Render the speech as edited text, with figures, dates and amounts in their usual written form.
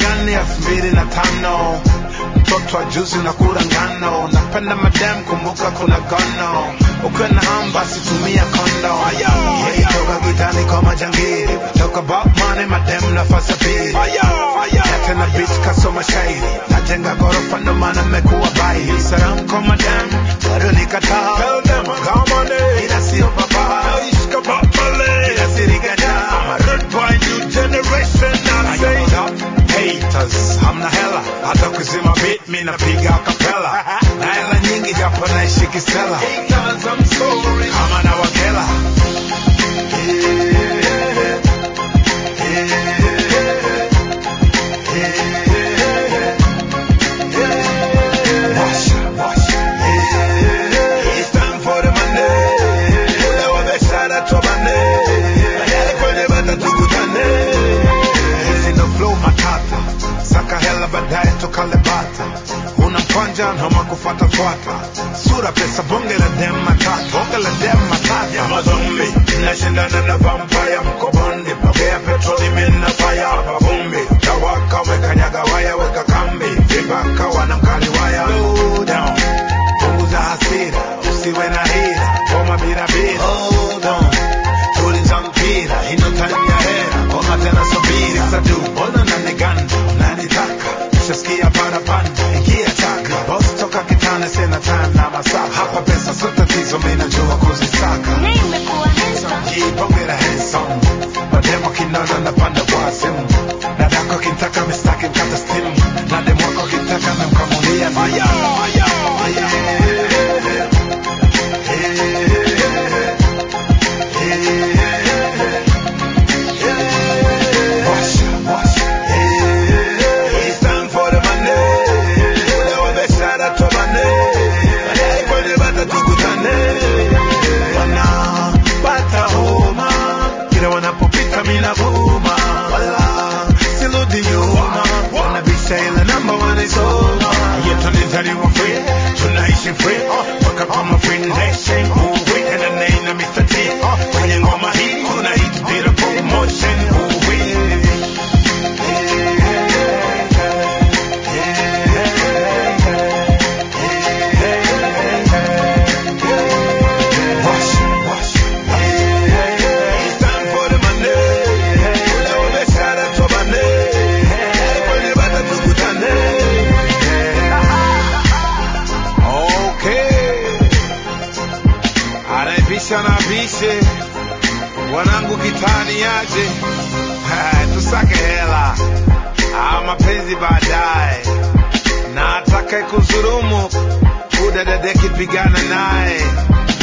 gani 2005? Mtoto wa juzi na kula ngano. Napenda madam, kumbuka kuna gono. Ukiwa na hamu basi tumia kondo. Yeah, toka gitani kwa majangiri. Talk about money, madam nafasi ya pili. Na tena beat kasoma shairi. Najenga ghorofa ndo maana mekuwa bai. Salam kwa madam, bado nikataa. Tell them come on it. Ila sio baba. Ishka babale. Ila sirigata. I'm a rude boy, new generation. I say haters, hamna hela. Hata kuzima beat, mi napiga acapella. Na hela nyingi japo naishi kisela. Haters, I'm sorry. Kama na wakela. Homa kufata fuata sura pesa bonge la dem matata bonge la dem matata ya mazombi nashindana na vampire mkobondi pokea petroli mina fire babumbi tawaka wekanyaga waya weka kambi vibaka wanamkali waya slow down punguza hasira usiwe na hila koma bila bila hold on tuliza mpira hino tanya hera koma tena subiri sadu bona na neganda unanitaka ushasikia parapanda ingia taka boss toka kitana sina time na masaa hapa pesa sio tatizo mimi najua kuzisaka nimekuwa handsome jibongera handsome mademo kinona na panda kwa simu na dako kintaka mistaki mkata stimu na demo wako kintaka memkamulia fire na bishe wanangu kitani yaje tusake hela mapenzi baadaye na atakaye kuzurumu udadadeki pigana naye